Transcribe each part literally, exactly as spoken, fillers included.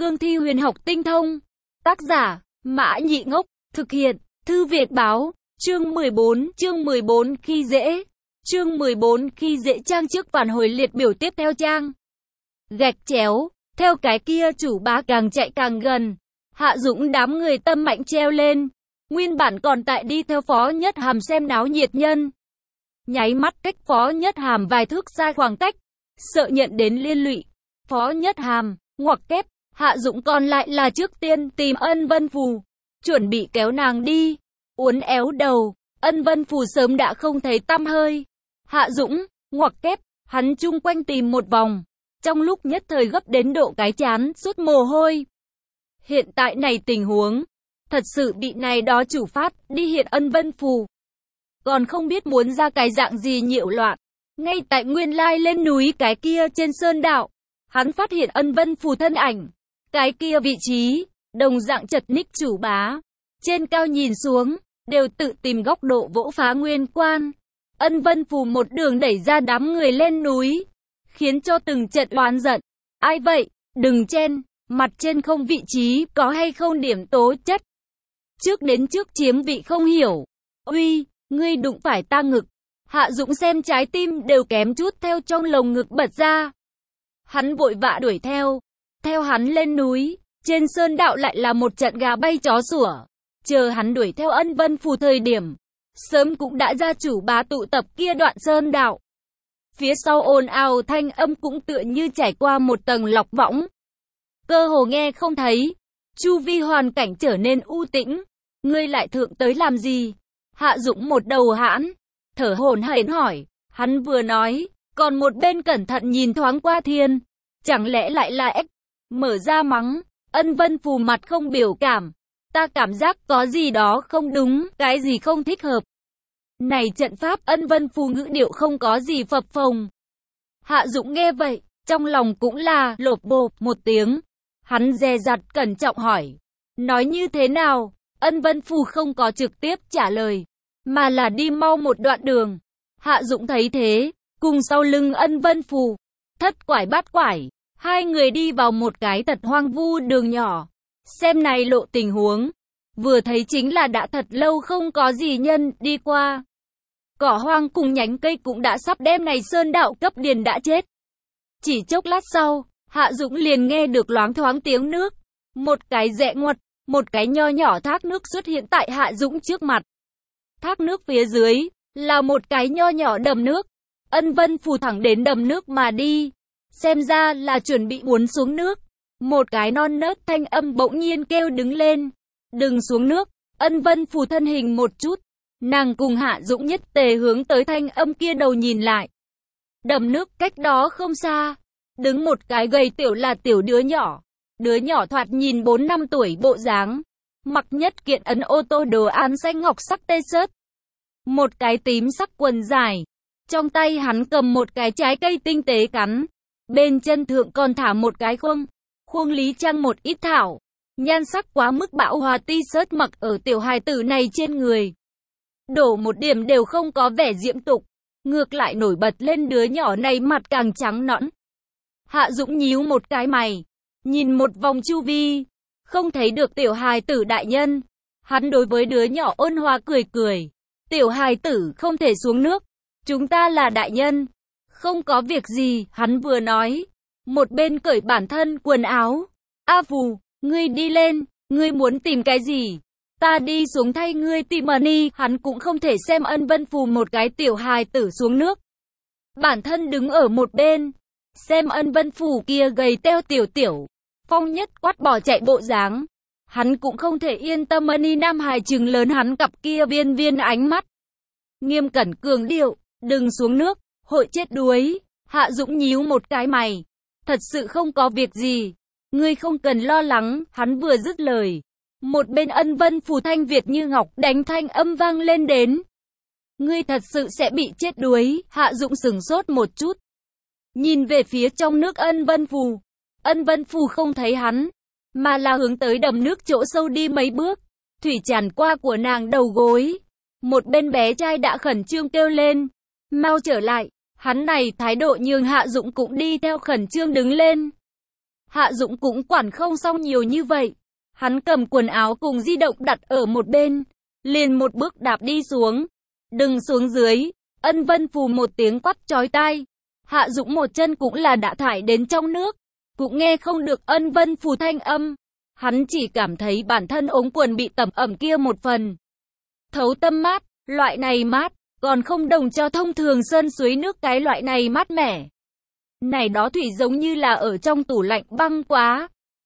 cương thi huyền học tinh thông. Tác giả, Mã Nhị Ngốc, thực hiện, Thư Việt Báo, chương mười bốn, chương mười bốn khi dễ. Chương mười bốn khi dễ trang trước phản hồi liệt biểu tiếp theo trang. Gạch chéo, theo cái kia chủ bá càng chạy càng gần. Hạ Dũng đám người tâm mạnh treo lên. Nguyên bản còn tại đi theo Phó Nhất Hàm xem náo nhiệt nhân. Nháy mắt cách Phó Nhất Hàm vài thước xa khoảng cách. Sợ nhận đến liên lụy. Phó Nhất Hàm, ngoặc kép, Hạ Dũng còn lại là trước tiên tìm Ân Vân Phù. Chuẩn bị kéo nàng đi. Uốn éo đầu, Ân Vân Phù sớm đã không thấy tăm hơi. Hạ Dũng, ngoặc kép, hắn chung quanh tìm một vòng. Trong lúc nhất thời gấp đến độ cái chán, sút mồ hôi. Hiện tại này tình huống, thật sự bị này đó chủ phát, đi hiện Ân Vân Phù. Còn không biết muốn ra cái dạng gì nhiễu loạn. Ngay tại nguyên lai lên núi cái kia trên sơn đạo, hắn phát hiện Ân Vân Phù thân ảnh. Cái kia vị trí, đồng dạng chật ních chủ bá. Trên cao nhìn xuống, đều tự tìm góc độ vỗ phá nguyên quan. Ân Vân Phù một đường đẩy ra đám người lên núi, khiến cho từng trận oán giận. Ai vậy? Đừng chen, mặt trên không vị trí, có hay không điểm tố chất. Trước đến trước chiếm vị không hiểu. Uy, ngươi đụng phải ta ngực. Hạ Dũng xem trái tim đều kém chút theo trong lồng ngực bật ra. Hắn vội vã đuổi theo. Theo hắn lên núi, trên sơn đạo lại là một trận gà bay chó sủa. Chờ hắn đuổi theo Ân Vân Phù thời điểm, sớm cũng đã ra chủ bá tụ tập kia đoạn sơn đạo. Phía sau ồn ào thanh âm cũng tựa như trải qua một tầng lọc võng. Cơ hồ nghe không thấy. Chu vi hoàn cảnh trở nên u tĩnh. Ngươi lại thượng tới làm gì? Hạ Dũng một đầu hãn, thở hổn hển hỏi. Hắn vừa nói, còn một bên cẩn thận nhìn thoáng qua thiên. Chẳng lẽ lại là ếch? Mở ra mắng. Ân Vân Phù mặt không biểu cảm. Ta cảm giác có gì đó không đúng, cái gì không thích hợp. Này trận pháp, Ân Vân Phù ngữ điệu không có gì phập phồng. Hạ Dũng nghe vậy, trong lòng cũng là lột bột một tiếng. Hắn dè dặt cẩn trọng hỏi. Nói như thế nào? Ân Vân Phù không có trực tiếp trả lời, mà là đi mau một đoạn đường. Hạ Dũng thấy thế, cùng sau lưng Ân Vân Phù, thất quải bát quải, hai người đi vào một cái thật hoang vu đường nhỏ. Xem này lộ tình huống, vừa thấy chính là đã thật lâu không có gì nhân đi qua. Cỏ hoang cùng nhánh cây cũng đã sắp đem này sơn đạo cấp điền đã chết. Chỉ chốc lát sau, Hạ Dũng liền nghe được loáng thoáng tiếng nước. Một cái rẽ ngoặt, một cái nho nhỏ thác nước xuất hiện tại Hạ Dũng trước mặt. Thác nước phía dưới, là một cái nho nhỏ đầm nước. Ân Vân Phù thẳng đến đầm nước mà đi. Xem ra là chuẩn bị muốn xuống nước. Một cái non nớt thanh âm bỗng nhiên kêu đứng lên. Đừng xuống nước. Ân Vân Phù thân hình một chút. Nàng cùng Hạ Dũng nhất tề hướng tới thanh âm kia đầu nhìn lại. Đầm nước cách đó không xa. Đứng một cái gầy tiểu là tiểu đứa nhỏ. Đứa nhỏ thoạt nhìn bốn năm tuổi bộ dáng. Mặc nhất kiện ấn ô tô đồ án xanh ngọc sắc tê sớt. Một cái tím sắc quần dài. Trong tay hắn cầm một cái trái cây tinh tế cắn. Bên chân thượng còn thả một cái khuông. Khuông lý trang một ít thảo. Nhan sắc quá mức bão hòa t-shirt mặc ở tiểu hài tử này trên người. Đổ một điểm đều không có vẻ diễm tục. Ngược lại nổi bật lên đứa nhỏ này mặt càng trắng nõn. Hạ Dũng nhíu một cái mày. Nhìn một vòng chu vi. Không thấy được tiểu hài tử đại nhân. Hắn đối với đứa nhỏ ôn hòa cười cười. Tiểu hài tử không thể xuống nước. Chúng ta là đại nhân. Không có việc gì, hắn vừa nói. Một bên cởi bản thân quần áo. A Phù, ngươi đi lên. Ngươi muốn tìm cái gì? Ta đi xuống thay ngươi tìm money. Hắn cũng không thể xem Ân Vân Phù một cái tiểu hài tử xuống nước. Bản thân đứng ở một bên. Xem Ân Vân Phù kia gầy teo tiểu tiểu. Phong nhất quát bỏ chạy bộ dáng. Hắn cũng không thể yên tâm money nam hài trừng lớn hắn cặp kia viên viên ánh mắt. Nghiêm cẩn cường điệu, đừng xuống nước, hội chết đuối. Hạ Dũng nhíu một cái mày. Thật sự không có việc gì. Ngươi không cần lo lắng, hắn vừa dứt lời. Một bên Ân Vân Phù thanh Việt như ngọc đánh thanh âm vang lên đến. Ngươi thật sự sẽ bị chết đuối. Hạ Dũng sửng sốt một chút. Nhìn về phía trong nước Ân Vân Phù. Ân Vân Phù không thấy hắn, mà là hướng tới đầm nước chỗ sâu đi mấy bước. Thủy tràn qua của nàng đầu gối. Một bên bé trai đã khẩn trương kêu lên. Mau trở lại. Hắn này thái độ nhường Hạ Dũng cũng đi theo khẩn trương đứng lên. Hạ Dũng cũng quản không xong nhiều như vậy. Hắn cầm quần áo cùng di động đặt ở một bên, liền một bước đạp đi xuống. Đừng xuống dưới, Ân Vân Phù một tiếng quát chói tai. Hạ Dũng một chân cũng là đã thải đến trong nước, cũng nghe không được Ân Vân Phù thanh âm. Hắn chỉ cảm thấy bản thân ống quần bị tẩm ẩm kia một phần. Thấu tâm mát, loại này mát, còn không đồng cho thông thường sơn suối nước cái loại này mát mẻ. Này đó thủy giống như là ở trong tủ lạnh băng quá.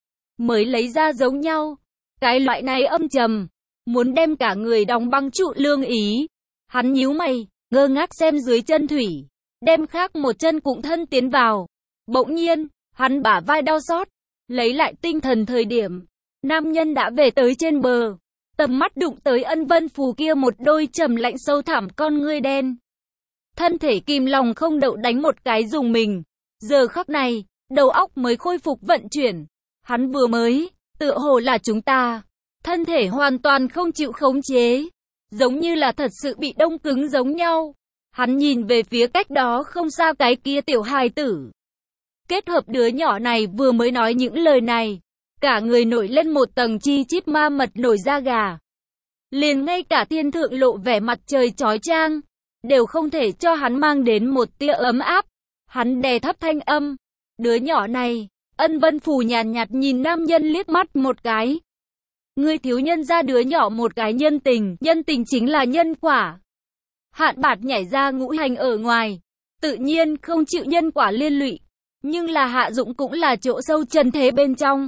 Mới lấy ra giống nhau. Cái loại này âm trầm, muốn đem cả người đóng băng trụ Lương Ý. Hắn nhíu mày, ngơ ngác xem dưới chân thủy, đem khác một chân cũng thân tiến vào. Bỗng nhiên, hắn bả vai đau xót, lấy lại tinh thần thời điểm, nam nhân đã về tới trên bờ. Tầm mắt đụng tới Ân Vân Phù kia một đôi trầm lạnh sâu thẳm con ngươi đen. Thân thể kìm lòng không đậu đánh một cái dùng mình. Giờ khắc này, đầu óc mới khôi phục vận chuyển. Hắn vừa mới, tựa hồ là chúng ta. Thân thể hoàn toàn không chịu khống chế. Giống như là thật sự bị đông cứng giống nhau. Hắn nhìn về phía cách đó không xa cái kia tiểu hài tử. Kết hợp đứa nhỏ này vừa mới nói những lời này. Cả người nổi lên một tầng chi chít ma mật nổi da gà. Liền ngay cả thiên thượng lộ vẻ mặt trời chói chang, đều không thể cho hắn mang đến một tia ấm áp. Hắn đè thấp thanh âm. Đứa nhỏ này, Ân Vân Phù nhàn nhạt, nhạt nhìn nam nhân liếc mắt một cái. Ngươi thiếu nhân ra đứa nhỏ một cái nhân tình, nhân tình chính là nhân quả. Hạn Bạt nhảy ra ngũ hành ở ngoài, tự nhiên không chịu nhân quả liên lụy. Nhưng là Hạ Dũng cũng là chỗ sâu trần thế bên trong.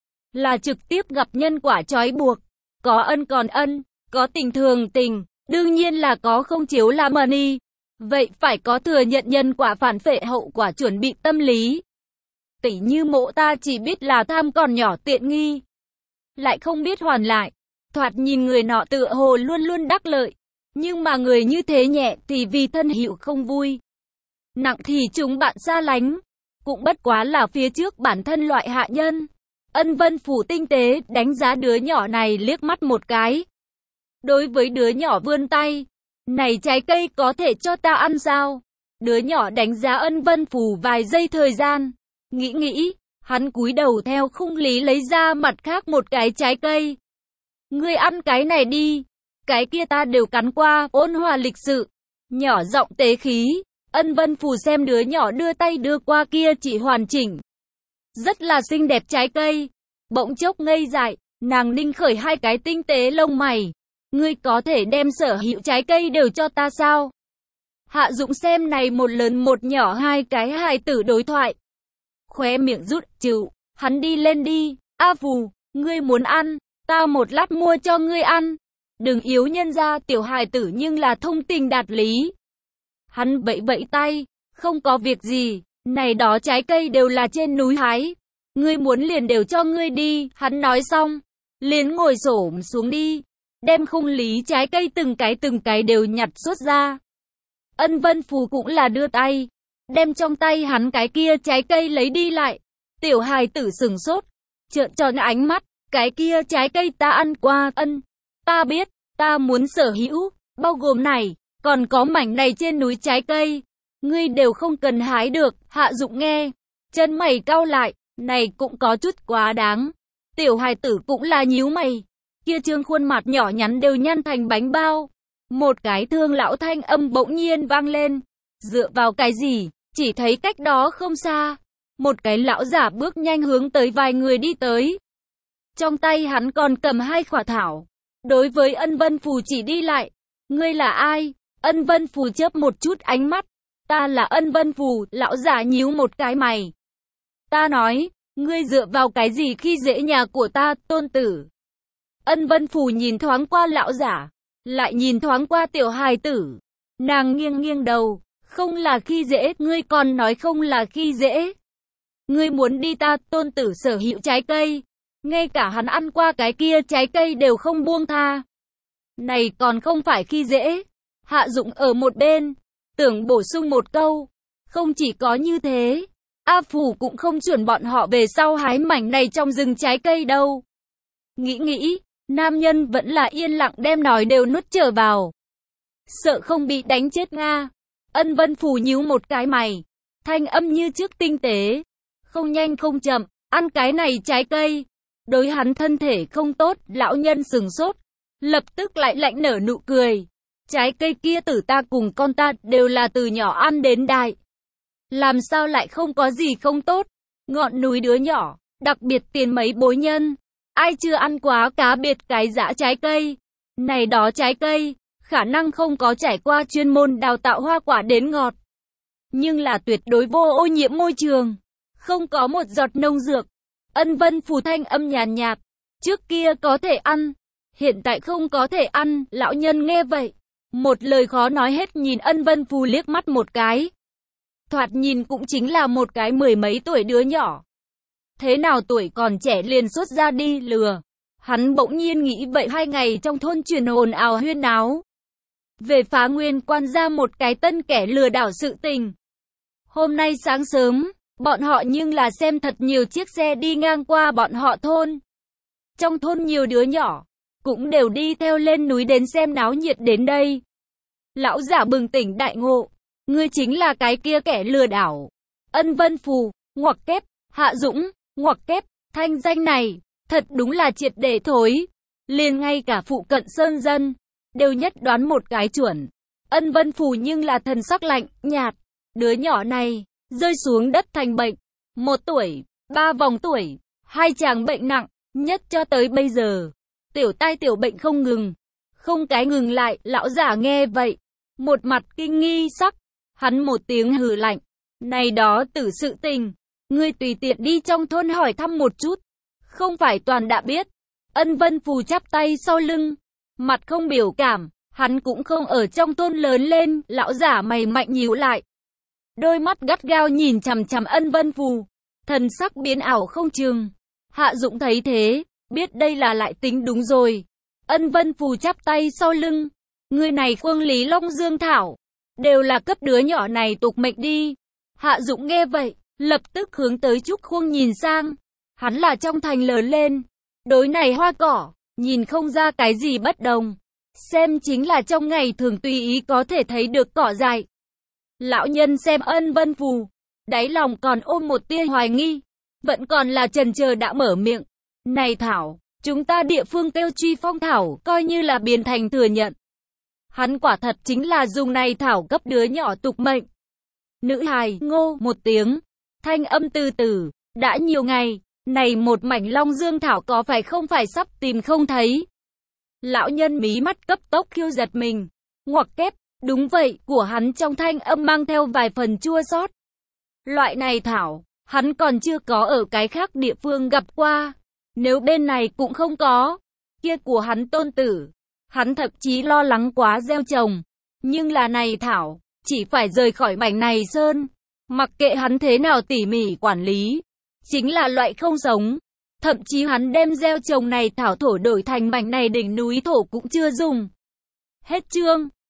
Là trực tiếp gặp nhân quả trói buộc. Có ân còn ân, có tình thường tình, đương nhiên là có không chiếu là money. Vậy phải có thừa nhận nhân quả phản phệ hậu quả chuẩn bị tâm lý. Tỷ như mộ ta chỉ biết là tham còn nhỏ tiện nghi, lại không biết hoàn lại. Thoạt nhìn người nọ tựa hồ luôn luôn đắc lợi. Nhưng mà người như thế nhẹ thì vì thân hữu không vui, nặng thì chúng bạn xa lánh. Cũng bất quá là phía trước bản thân loại hạ nhân. Ân Vân Phù tinh tế đánh giá đứa nhỏ này liếc mắt một cái. Đối với đứa nhỏ vươn tay. Này trái cây có thể cho ta ăn sao? Đứa nhỏ đánh giá Ân Vân Phù vài giây thời gian. Nghĩ nghĩ, hắn cúi đầu theo khung lý lấy ra mặt khác một cái trái cây. Ngươi ăn cái này đi. Cái kia ta đều cắn qua, ôn hòa lịch sự. Nhỏ giọng tế khí. Ân Vân Phù xem đứa nhỏ đưa tay đưa qua kia chỉ hoàn chỉnh. Rất là xinh đẹp trái cây. Bỗng chốc ngây dại, nàng ninh khởi hai cái tinh tế lông mày. Ngươi có thể đem sở hữu trái cây đều cho ta sao? Hạ Dũng xem này một lớn một nhỏ hai cái hài tử đối thoại. Khóe miệng rút chịu, hắn đi lên đi. A Phù, ngươi muốn ăn, ta một lát mua cho ngươi ăn. Đừng yếu nhân ra tiểu hài tử nhưng là thông tình đạt lý. Hắn vẫy vẫy tay, không có việc gì, này đó trái cây đều là trên núi hái. Ngươi muốn liền đều cho ngươi đi, hắn nói xong, liền ngồi xổm xuống đi, đem khung lý trái cây từng cái từng cái đều nhặt xuất ra. Ân Vân Phù cũng là đưa tay, đem trong tay hắn cái kia trái cây lấy đi lại. Tiểu hài tử sừng sốt, trợn tròn ánh mắt, cái kia trái cây ta ăn qua, ân, ta biết, ta muốn sở hữu, bao gồm này, còn có mảnh này trên núi trái cây. Ngươi đều không cần hái được. Hạ Dũng nghe, chân mày cau lại, này cũng có chút quá đáng. Tiểu hài tử cũng là nhíu mày, kia trương khuôn mặt nhỏ nhắn đều nhăn thành bánh bao. Một cái thương lão thanh âm bỗng nhiên vang lên. Dựa vào cái gì? Chỉ thấy cách đó không xa, một cái lão giả bước nhanh hướng tới vài người đi tới. Trong tay hắn còn cầm hai quả thảo. Đối với Ân Vân Phù chỉ đi lại. Ngươi là ai? Ân Vân Phù chớp một chút ánh mắt. Ta là Ân Vân Phù. Lão giả nhíu một cái mày. Ta nói, ngươi dựa vào cái gì khi dễ nhà của ta, tôn tử? Ân Vân Phù nhìn thoáng qua lão giả, lại nhìn thoáng qua tiểu hài tử. Nàng nghiêng nghiêng đầu, không là khi dễ, ngươi còn nói không là khi dễ. Ngươi muốn đi ta, tôn tử sở hữu trái cây, ngay cả hắn ăn qua cái kia trái cây đều không buông tha. Này còn không phải khi dễ. Hạ Dũng ở một bên, tưởng bổ sung một câu. Không chỉ có như thế, A Phù cũng không chuẩn bọn họ về sau hái mảnh này trong rừng trái cây đâu. Nghĩ nghĩ, nam nhân vẫn là yên lặng đem nói đều nuốt trở vào. Sợ không bị đánh chết Nga. Ân Vân Phù nhíu một cái mày, thanh âm như trước tinh tế, không nhanh không chậm. ăn cái này trái cây, đối hắn thân thể không tốt. Lão nhân sừng sốt, lập tức lại lạnh nở nụ cười. Trái cây kia tử ta cùng con ta đều là từ nhỏ ăn đến đại. Làm sao lại không có gì không tốt? Ngọn núi đứa nhỏ, đặc biệt tiền mấy bối nhân. Ai chưa ăn quá cá biệt cái dã trái cây? Này đó trái cây, khả năng không có trải qua chuyên môn đào tạo hoa quả đến ngọt. Nhưng là tuyệt đối vô ô nhiễm môi trường. Không có một giọt nông dược. Ân Vân Phù thanh âm nhàn nhạt. Trước kia có thể ăn, hiện tại không có thể ăn. Lão nhân nghe vậy, một lời khó nói hết, nhìn Ân Vân Phù liếc mắt một cái. Thoạt nhìn cũng chính là một cái mười mấy tuổi đứa nhỏ. Thế nào tuổi còn trẻ liền xuất ra đi lừa. Hắn bỗng nhiên nghĩ vậy. Hai ngày trong thôn truyền ồn ào huyên náo về Phá Nguyên Quan ra một cái tân kẻ lừa đảo sự tình. Hôm nay sáng sớm, bọn họ nhưng là xem thật nhiều chiếc xe đi ngang qua bọn họ thôn. Trong thôn nhiều đứa nhỏ cũng đều đi theo lên núi đến xem náo nhiệt đến đây. Lão giả bừng tỉnh đại ngộ, ngươi chính là cái kia kẻ lừa đảo. Ân Vân Phù, ngoặc kép, Hạ Dũng, ngoặc kép, thanh danh này thật đúng là triệt để thối. Liền ngay cả phụ cận sơn dân đều nhất đoán một cái chuẩn. Ân Vân Phù nhưng là thần sắc lạnh nhạt. Đứa nhỏ này rơi xuống đất thành bệnh. Một tuổi, ba vòng tuổi, hai chàng bệnh nặng nhất cho tới bây giờ. Tiểu tai tiểu bệnh không ngừng, không cái ngừng lại. Lão giả nghe vậy, một mặt kinh nghi sắc. Hắn một tiếng hừ lạnh. Này đó tử sự tình, ngươi tùy tiện đi trong thôn hỏi thăm một chút. Không phải toàn đã biết. Ân Vân Phù chắp tay sau lưng, mặt không biểu cảm. Hắn cũng không ở trong thôn lớn lên. Lão giả mày mạnh nhíu lại, đôi mắt gắt gao nhìn chằm chằm Ân Vân Phù, thần sắc biến ảo không chừng. Hạ Dũng thấy thế, biết đây là lại tính đúng rồi. Ân Vân Phù chắp tay sau lưng, người này Phương Lý Long Dương Thảo, đều là cấp đứa nhỏ này tục mệnh đi. Hạ Dũng nghe vậy, lập tức hướng tới Trúc Khuông nhìn sang. Hắn là trong thành lớn lên, đối này hoa cỏ, nhìn không ra cái gì bất đồng. Xem chính là trong ngày thường tùy ý có thể thấy được cỏ dại. Lão nhân xem Ân Vân Phù, đáy lòng còn ôm một tia hoài nghi, vẫn còn là chần chờ đã mở miệng. Này Thảo, chúng ta địa phương kêu Truy Phong Thảo, coi như là biến thành thừa nhận. Hắn quả thật chính là dùng này Thảo cấp đứa nhỏ tục mệnh. Nữ hài ngô một tiếng, thanh âm từ từ, đã nhiều ngày, này một mảnh Long Dương Thảo có phải không phải sắp tìm không thấy. Lão nhân mí mắt cấp tốc khiêu giật mình, ngoặc kép. Đúng vậy, của hắn trong thanh âm mang theo vài phần chua xót. Loại này Thảo, hắn còn chưa có ở cái khác địa phương gặp qua. Nếu bên này cũng không có, kia của hắn tôn tử, hắn thậm chí lo lắng quá gieo trồng. Nhưng là này Thảo, chỉ phải rời khỏi mảnh này sơn. Mặc kệ hắn thế nào tỉ mỉ quản lý, chính là loại không giống. Thậm chí hắn đem gieo trồng này Thảo thổ đổi thành mảnh này đỉnh núi thổ cũng chưa dùng. Hết chương.